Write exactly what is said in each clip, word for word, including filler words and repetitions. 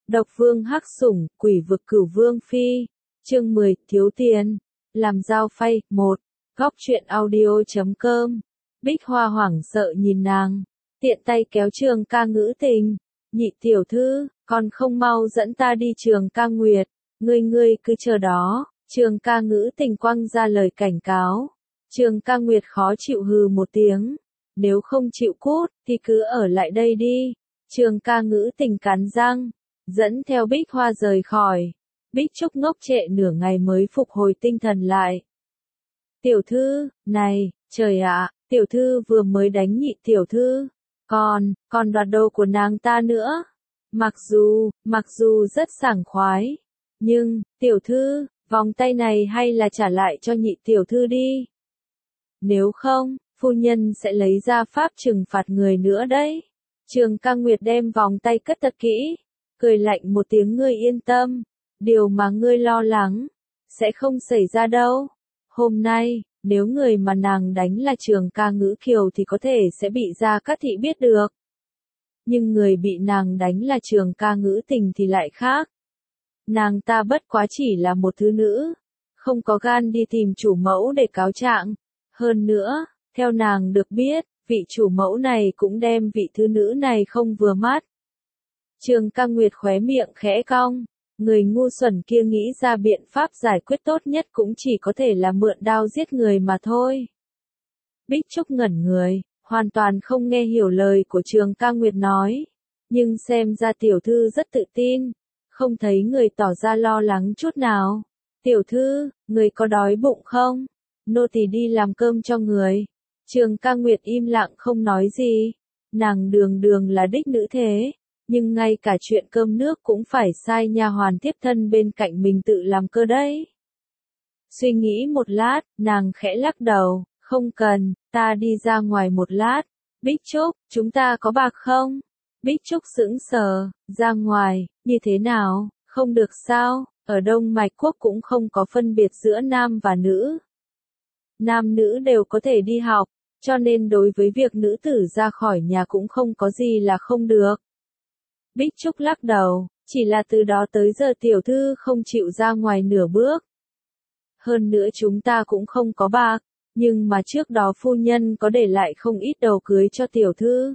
Độc vương hắc sủng, quỷ vực cửu vương phi. Chương mười, thiếu tiền. Làm dao phay, một. Góc truyện audio chấm com. Bích Hoa hoảng sợ nhìn nàng. Tiện tay kéo Trường Ca Ngữ Tình. Nhị tiểu thư, còn không mau dẫn ta đi Trường Ca Nguyệt. Ngươi ngươi cứ chờ đó. Trường Ca Ngữ Tình quăng ra lời cảnh cáo. Trường Ca Nguyệt khó chịu hừ một tiếng. Nếu không chịu cút, thì cứ ở lại đây đi. Trường Ca Ngữ Tình cắn răng. Dẫn theo Bích Hoa rời khỏi. Bích Trúc ngốc trệ nửa ngày mới phục hồi tinh thần lại. Tiểu thư, này, trời ạ, tiểu thư vừa mới đánh nhị tiểu thư. Còn, còn đoạt đồ của nàng ta nữa. Mặc dù, mặc dù rất sảng khoái. Nhưng, tiểu thư, vòng tay này hay là trả lại cho nhị tiểu thư đi. Nếu không, phu nhân sẽ lấy ra pháp trừng phạt người nữa đấy. Trường Ca Nguyệt đem vòng tay cất thật kỹ. Cười lạnh một tiếng, ngươi yên tâm. Điều mà ngươi lo lắng, sẽ không xảy ra đâu. Hôm nay, nếu người mà nàng đánh là Trường Ca Ngữ Kiều thì có thể sẽ bị Gia Cát Thị biết được. Nhưng người bị nàng đánh là Trường Ca Ngữ Tình thì lại khác. Nàng ta bất quá chỉ là một thứ nữ, không có gan đi tìm chủ mẫu để cáo trạng. Hơn nữa, theo nàng được biết, vị chủ mẫu này cũng đem vị thứ nữ này không vừa mắt. Trường Ca Nguyệt khóe miệng khẽ cong. Người ngu xuẩn kia nghĩ ra biện pháp giải quyết tốt nhất cũng chỉ có thể là mượn đao giết người mà thôi. Bích Trúc ngẩn người, hoàn toàn không nghe hiểu lời của Trường Ca Nguyệt nói. Nhưng xem ra tiểu thư rất tự tin, không thấy người tỏ ra lo lắng chút nào. Tiểu thư, người có đói bụng không? Nô tỳ đi làm cơm cho người. Trường Ca Nguyệt im lặng không nói gì. Nàng đường đường là đích nữ thế. Nhưng ngay cả chuyện cơm nước cũng phải sai nha hoàn tiếp thân bên cạnh mình tự làm cơ đấy. Suy nghĩ một lát, nàng khẽ lắc đầu, không cần, ta đi ra ngoài một lát. Bích Trúc, chúng ta có bạc không? Bích Trúc sững sờ, ra ngoài, như thế nào, không được sao, ở Đông Mạch Quốc cũng không có phân biệt giữa nam và nữ. Nam nữ đều có thể đi học, cho nên đối với việc nữ tử ra khỏi nhà cũng không có gì là không được. Bích Trúc lắc đầu, chỉ là từ đó tới giờ tiểu thư không chịu ra ngoài nửa bước. Hơn nữa chúng ta cũng không có bạc, nhưng mà trước đó phu nhân có để lại không ít đồ cưới cho tiểu thư.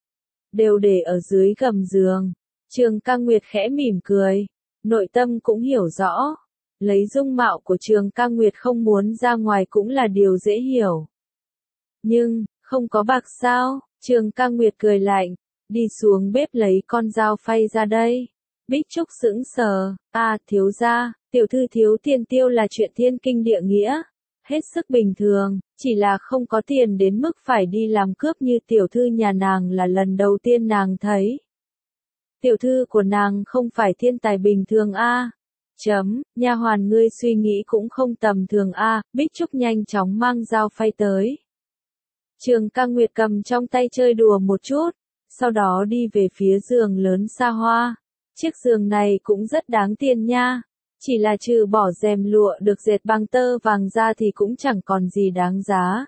Đều để ở dưới gầm giường. Trường Ca Nguyệt khẽ mỉm cười, nội tâm cũng hiểu rõ. Lấy dung mạo của Trường Ca Nguyệt không muốn ra ngoài cũng là điều dễ hiểu. Nhưng, không có bạc sao? Trường Ca Nguyệt cười lạnh. Đi xuống bếp lấy con dao phay ra đây. Bích Trúc sững sờ, à thiếu gia, tiểu thư thiếu tiền tiêu là chuyện thiên kinh địa nghĩa. Hết sức bình thường, chỉ là không có tiền đến mức phải đi làm cướp như tiểu thư nhà nàng là lần đầu tiên nàng thấy. Tiểu thư của nàng không phải thiên tài bình thường a. À. Chấm, nha hoàn ngươi suy nghĩ cũng không tầm thường a. À. Bích Trúc nhanh chóng mang dao phay tới. Trường Ca Nguyệt cầm trong tay chơi đùa một chút. Sau đó đi về phía giường lớn xa hoa. Chiếc giường này cũng rất đáng tiền nha. Chỉ là trừ bỏ rèm lụa được dệt bằng tơ vàng ra thì cũng chẳng còn gì đáng giá.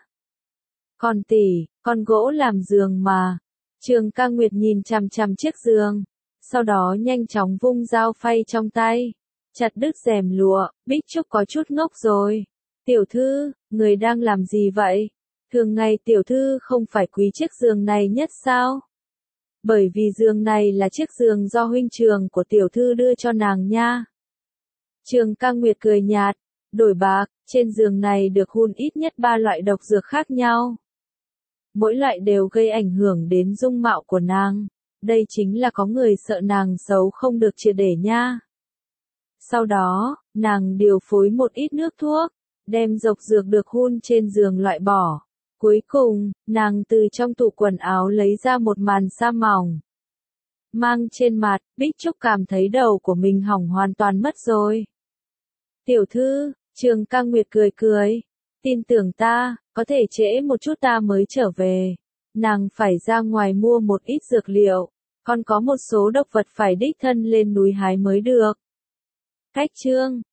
Còn tỷ, con gỗ làm giường mà. Trường Ca Nguyệt nhìn chằm chằm chiếc giường. Sau đó nhanh chóng vung dao phay trong tay. Chặt đứt rèm lụa, Bích Trúc có chút ngốc rồi. Tiểu thư, người đang làm gì vậy? Thường ngày tiểu thư không phải quý chiếc giường này nhất sao? Bởi vì giường này là chiếc giường do huynh trường của tiểu thư đưa cho nàng nha. Trường Ca Nguyệt cười nhạt, đổi bạc, trên giường này được hun ít nhất ba loại độc dược khác nhau. Mỗi loại đều gây ảnh hưởng đến dung mạo của nàng. Đây chính là có người sợ nàng xấu không được triệt để nha. Sau đó, nàng điều phối một ít nước thuốc, đem độc dược được hun trên giường loại bỏ. Cuối cùng, nàng từ trong tủ quần áo lấy ra một màn sa mỏng. Mang trên mặt, Bích Trúc cảm thấy đầu của mình hỏng hoàn toàn mất rồi. Tiểu thư, Trường Ca Nguyệt cười cười. Tin tưởng ta, có thể trễ một chút ta mới trở về. Nàng phải ra ngoài mua một ít dược liệu. Còn có một số độc vật phải đích thân lên núi hái mới được. Cách chương,